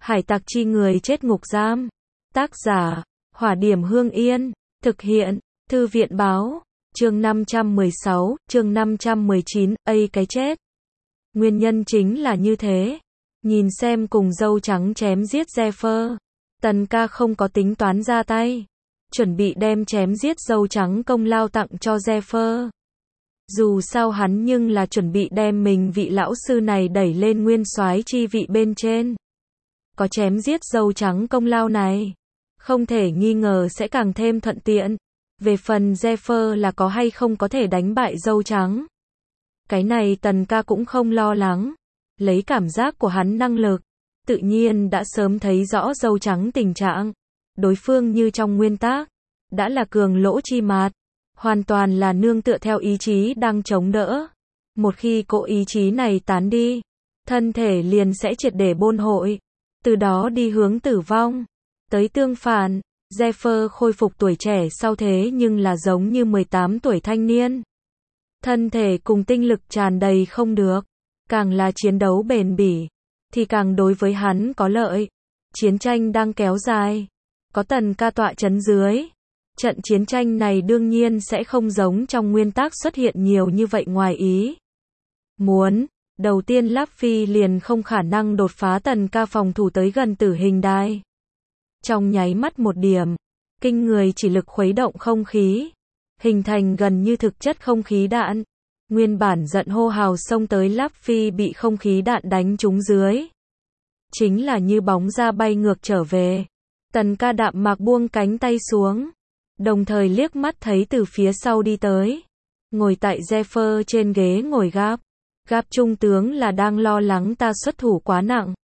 Hải tặc chi người chết ngục giam. Tác giả, Hỏa Điểm Hương Yên. Thực hiện, Thư viện Báo. Chương 516, chương 519, cái chết. Nguyên nhân chính là như thế. Nhìn xem cùng dâu trắng chém giết Zephyr. Tần ca không có tính toán ra tay. Chuẩn bị đem chém giết dâu trắng công lao tặng cho Zephyr. Dù sao hắn nhưng là chuẩn bị đem mình vị lão sư này đẩy lên nguyên soái chi vị bên trên. Có chém giết dâu trắng công lao này, không thể nghi ngờ sẽ càng thêm thuận tiện. Về phần Zephyr là có hay không có thể đánh bại dâu trắng, cái này Tần ca cũng không lo lắng. Lấy cảm giác của hắn năng lực, tự nhiên đã sớm thấy rõ dâu trắng tình trạng. Đối phương như trong nguyên tác, đã là cường lỗ chi mạt, hoàn toàn là nương tựa theo ý chí đang chống đỡ. Một khi cỗ ý chí này tán đi, thân thể liền sẽ triệt để bôn hội, từ đó đi hướng tử vong. Tới tương phản, Zephyr khôi phục tuổi trẻ sau thế nhưng là giống như 18 tuổi thanh niên. Thân thể cùng tinh lực tràn đầy không được, càng là chiến đấu bền bỉ, thì càng đối với hắn có lợi. Chiến tranh đang kéo dài, có Tần ca tọa chấn dưới. Trận chiến tranh này đương nhiên sẽ không giống trong nguyên tác xuất hiện nhiều như vậy ngoài ý muốn. Đầu tiên Luffy liền không khả năng đột phá Tần ca phòng thủ tới gần tử hình đài. Trong nháy mắt một điểm, kinh người chỉ lực khuấy động không khí, hình thành gần như thực chất không khí đạn. Nguyên bản giận hô hào xông tới Luffy bị không khí đạn đánh trúng dưới. Chính là như bóng ra bay ngược trở về. Tần ca đạm mạc buông cánh tay xuống, đồng thời liếc mắt thấy từ phía sau đi tới, ngồi tại Zephyr trên ghế ngồi Gap. Gap trung tướng là đang lo lắng ta xuất thủ quá nặng,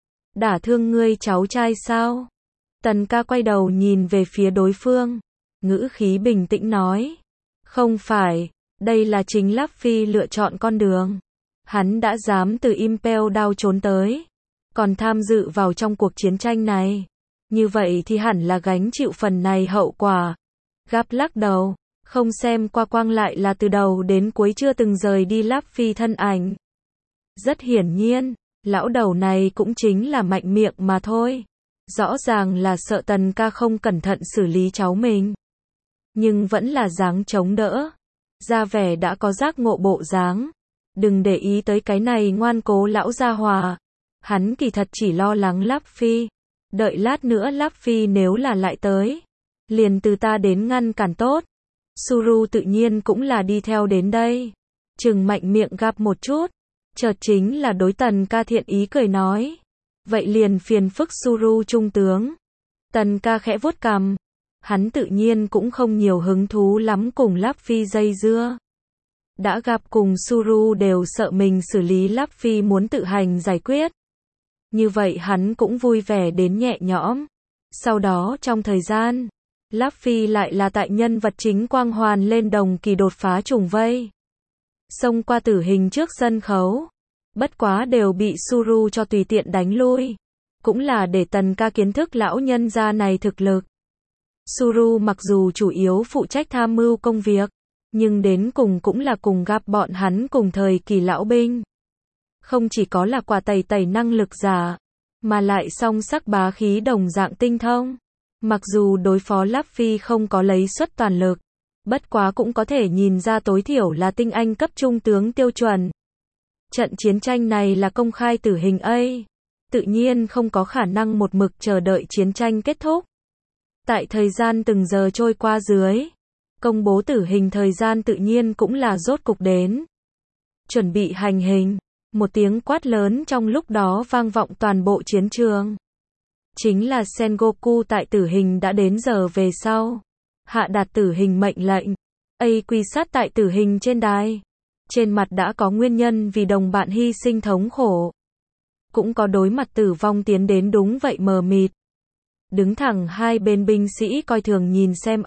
đả thương ngươi cháu trai sao? Tần ca quay đầu nhìn về phía đối phương, ngữ khí bình tĩnh nói. Không phải, đây là chính Luffy lựa chọn con đường. Hắn đã dám từ Impel Down trốn tới, còn tham dự vào trong cuộc chiến tranh này. Như vậy thì hẳn là gánh chịu phần này hậu quả. Gap lắc đầu, không xem qua quang lại là từ đầu đến cuối chưa từng rời đi Luffy thân ảnh. Rất hiển nhiên, lão đầu này cũng chính là mạnh miệng mà thôi. Rõ ràng là sợ Tần ca không cẩn thận xử lý cháu mình, nhưng vẫn là dáng chống đỡ, ra vẻ đã có giác ngộ bộ dáng. Đừng để ý tới cái này ngoan cố lão gia hòa. Hắn kỳ thật chỉ lo lắng Luffy. Đợi lát nữa Luffy nếu là lại tới, liền từ ta đến ngăn cản tốt. Suru tự nhiên cũng là đi theo đến đây. Trừng mạnh miệng Gap một chút, chợt chính là đối Tần ca thiện ý cười nói. Vậy liền phiền phức Suru trung tướng. Tần ca khẽ vuốt cằm. Hắn tự nhiên cũng không nhiều hứng thú lắm cùng Luffy dây dưa. Đã gặp cùng Suru đều sợ mình xử lý Luffy muốn tự hành giải quyết. Như vậy hắn cũng vui vẻ đến nhẹ nhõm. Sau đó trong thời gian, Luffy lại là tại nhân vật chính quang hoàn lên đồng kỳ đột phá trùng vây, xông qua tử hình trước sân khấu. Bất quá đều bị Suru cho tùy tiện đánh lui. Cũng là để Tần ca kiến thức lão nhân gia này thực lực. Suru mặc dù chủ yếu phụ trách tham mưu công việc, nhưng đến cùng cũng là cùng Gap bọn hắn cùng thời kỳ lão binh. Không chỉ có là quả tẩy tẩy năng lực giả, mà lại song sắc bá khí đồng dạng tinh thông. Mặc dù đối phó Luffy không có lấy suất toàn lực, bất quá cũng có thể nhìn ra tối thiểu là tinh anh cấp trung tướng tiêu chuẩn. Trận chiến tranh này là công khai tử hình tự nhiên không có khả năng một mực chờ đợi chiến tranh kết thúc. Tại thời gian từng giờ trôi qua dưới, công bố tử hình thời gian tự nhiên cũng là rốt cục đến. Chuẩn bị hành hình, một tiếng quát lớn trong lúc đó vang vọng toàn bộ chiến trường. Chính là Sengoku tại tử hình đã đến giờ về sau, hạ đạt tử hình mệnh lệnh. Quy sát tại tử hình trên đài. Trên mặt đã có nguyên nhân vì đồng bạn hy sinh thống khổ, cũng có đối mặt tử vong tiến đến đúng vậy mờ mịt. Đứng thẳng hai bên binh sĩ coi thường nhìn xem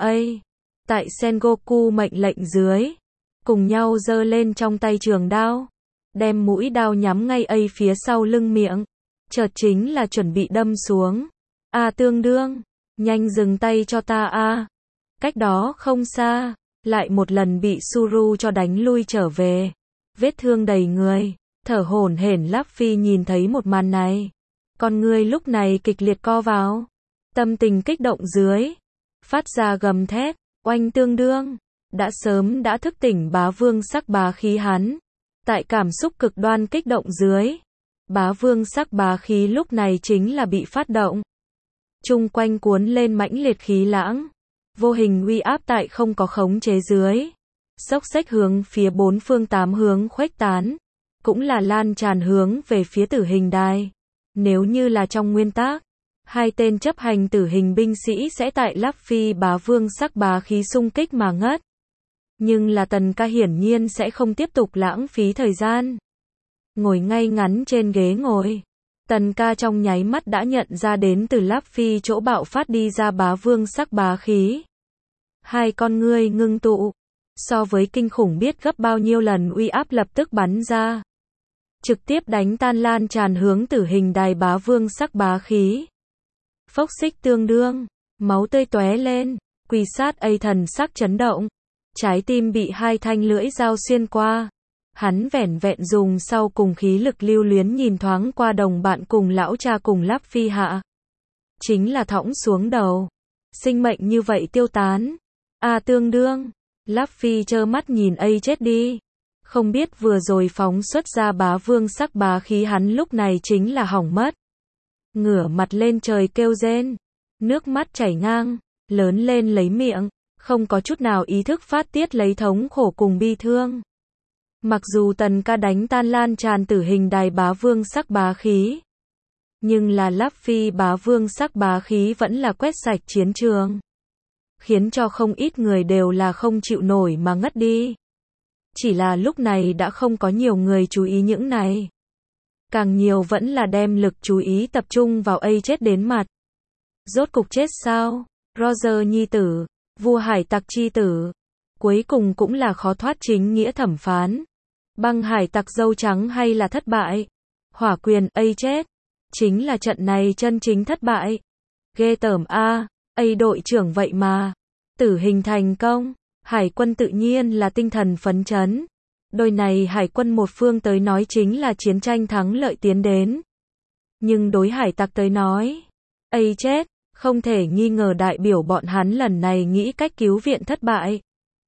tại Sengoku mệnh lệnh dưới, cùng nhau giơ lên trong tay trường đao, đem mũi đao nhắm ngay phía sau lưng miệng, chợt chính là chuẩn bị đâm xuống. Tương đương, nhanh dừng tay cho ta Cách đó không xa, lại một lần bị Suru cho đánh lui trở về, vết thương đầy người, thở hổn hển. Luffy nhìn thấy một màn này, Con người lúc này kịch liệt co vào. Tâm tình kích động dưới. Phát ra gầm thét. Oanh tương đương. Đã sớm đã thức tỉnh bá vương sắc bá khí hắn. Tại cảm xúc cực đoan kích động dưới. Bá vương sắc bá khí lúc này chính là bị phát động. Chung quanh cuốn lên mãnh liệt khí lãng. Vô hình uy áp tại không có khống chế dưới. Xốc xếch hướng phía bốn phương tám hướng khuếch tán. Cũng là lan tràn hướng về phía tử hình đài. Nếu như là trong nguyên tắc, hai tên chấp hành tử hình binh sĩ sẽ tại Láp Phi bá vương sắc bá khí xung kích mà ngất. Nhưng là Tần Ca hiển nhiên sẽ không tiếp tục lãng phí thời gian. Ngồi ngay ngắn trên ghế ngồi. Tần Ca trong nháy mắt đã nhận ra đến từ Láp Phi chỗ bạo phát đi ra bá vương sắc bá khí. Hai con ngươi ngưng tụ. So với kinh khủng biết gấp bao nhiêu lần uy áp lập tức bắn ra. Trực tiếp đánh tan lan tràn hướng tử hình đài bá vương sắc bá khí. Phốc xích tương đương. Máu tươi tóe lên. Quỳ sát A thần sắc chấn động. Trái tim bị hai thanh lưỡi dao xuyên qua. Hắn vẻn vẹn dùng sau cùng khí lực lưu luyến nhìn thoáng qua đồng bạn cùng lão cha cùng Láp Phi hạ. Chính là thõng xuống đầu. Sinh mệnh như vậy tiêu tán. Tương đương. Láp Phi trơ mắt nhìn A chết đi. Không biết vừa rồi phóng xuất ra bá vương sắc bá khí hắn lúc này chính là hỏng mất. Ngửa mặt lên trời kêu rên. Nước mắt chảy ngang. Lớn lên lấy miệng. Không có chút nào ý thức phát tiết lấy thống khổ cùng bi thương. Mặc dù Tần Ca đánh tan lan tràn tử hình đài bá vương sắc bá khí. Nhưng là Láp Phi bá vương sắc bá khí vẫn là quét sạch chiến trường. Khiến cho không ít người đều là không chịu nổi mà ngất đi. Chỉ là lúc này đã không có nhiều người chú ý những này. Càng nhiều vẫn là đem lực chú ý tập trung vào A chết đến mặt. Rốt cục chết sao? Roger nhi tử, vua hải tặc chi tử. Cuối cùng cũng là khó thoát chính nghĩa thẩm phán. Băng hải tặc dâu trắng hay là thất bại? Hỏa quyền A chết. Chính là trận này chân chính thất bại. Ghê tởm A đội trưởng vậy mà. Tử hình thành công. Hải quân tự nhiên là tinh thần phấn chấn. Đôi này hải quân một phương tới nói chính là chiến tranh thắng lợi tiến đến. Nhưng đối hải tặc tới nói, A chết, không thể nghi ngờ đại biểu bọn hắn lần này nghĩ cách cứu viện thất bại.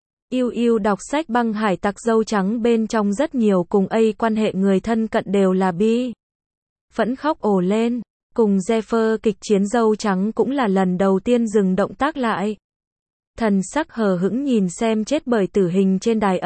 Yêu đọc sách băng hải tặc dâu trắng bên trong rất nhiều cùng A quan hệ người thân cận đều là bi. Phẫn khóc ồ lên, cùng Zephyr kịch chiến dâu trắng cũng là lần đầu tiên dừng động tác lại. Thần sắc hờ hững nhìn xem chết bởi tử hình trên đài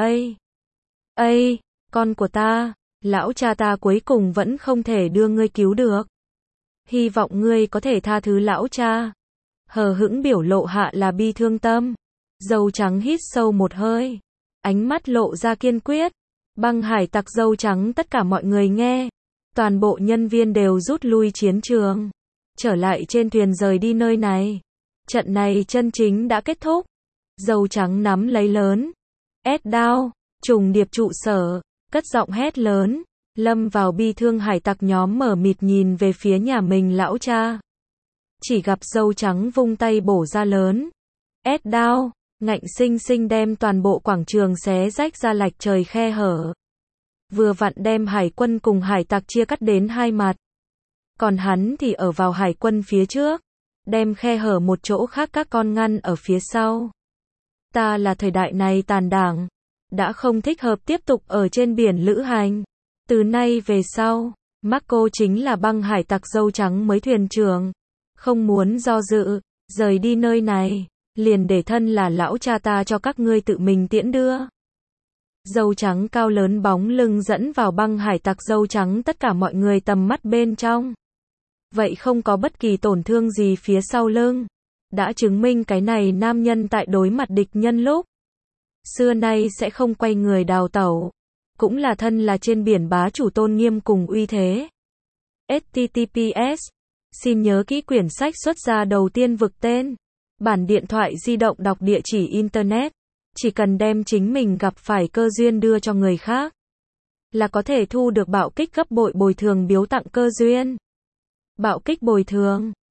A, con của ta, lão cha ta cuối cùng vẫn không thể đưa ngươi cứu được. Hy vọng ngươi có thể tha thứ lão cha. Hờ hững biểu lộ hạ là bi thương tâm. Dâu trắng hít sâu một hơi. Ánh mắt lộ ra kiên quyết. Băng hải tặc dâu trắng tất cả mọi người nghe. Toàn bộ nhân viên đều rút lui chiến trường. Trở lại trên thuyền rời đi nơi này. Trận này chân chính đã kết thúc. Dâu trắng nắm lấy lớn. Down, trùng điệp trụ sở, cất giọng hét lớn. Lâm vào bi thương hải tặc nhóm mở mịt nhìn về phía nhà mình lão cha. Chỉ gặp dâu trắng vung tay bổ ra lớn. Down, ngạnh sinh sinh đem toàn bộ quảng trường xé rách ra lạch trời khe hở. Vừa vặn đem hải quân cùng hải tặc chia cắt đến hai mặt. Còn hắn thì ở vào hải quân phía trước. Đem khe hở một chỗ khác các con ngăn ở phía sau. Ta là thời đại này tàn đảng. Đã không thích hợp tiếp tục ở trên biển lữ hành. Từ nay về sau, Marco chính là băng hải tặc dâu trắng mới thuyền trưởng. Không muốn do dự, rời đi nơi này. Liền để thân là lão cha ta cho các ngươi tự mình tiễn đưa. Dâu trắng cao lớn bóng lưng dẫn vào băng hải tặc dâu trắng tất cả mọi người tầm mắt bên trong. Vậy không có bất kỳ tổn thương gì phía sau lưng. Đã chứng minh cái này nam nhân tại đối mặt địch nhân lúc. Xưa nay sẽ không quay người đào tẩu. Cũng là thân là trên biển bá chủ tôn nghiêm cùng uy thế. HTTPS. Xin nhớ kỹ quyển sách xuất ra đầu tiên vực tên. Bản điện thoại di động đọc địa chỉ Internet. Chỉ cần đem chính mình gặp phải cơ duyên đưa cho người khác. Là có thể thu được bạo kích gấp bội bồi thường biếu tặng cơ duyên. Bạo kích bồi thường.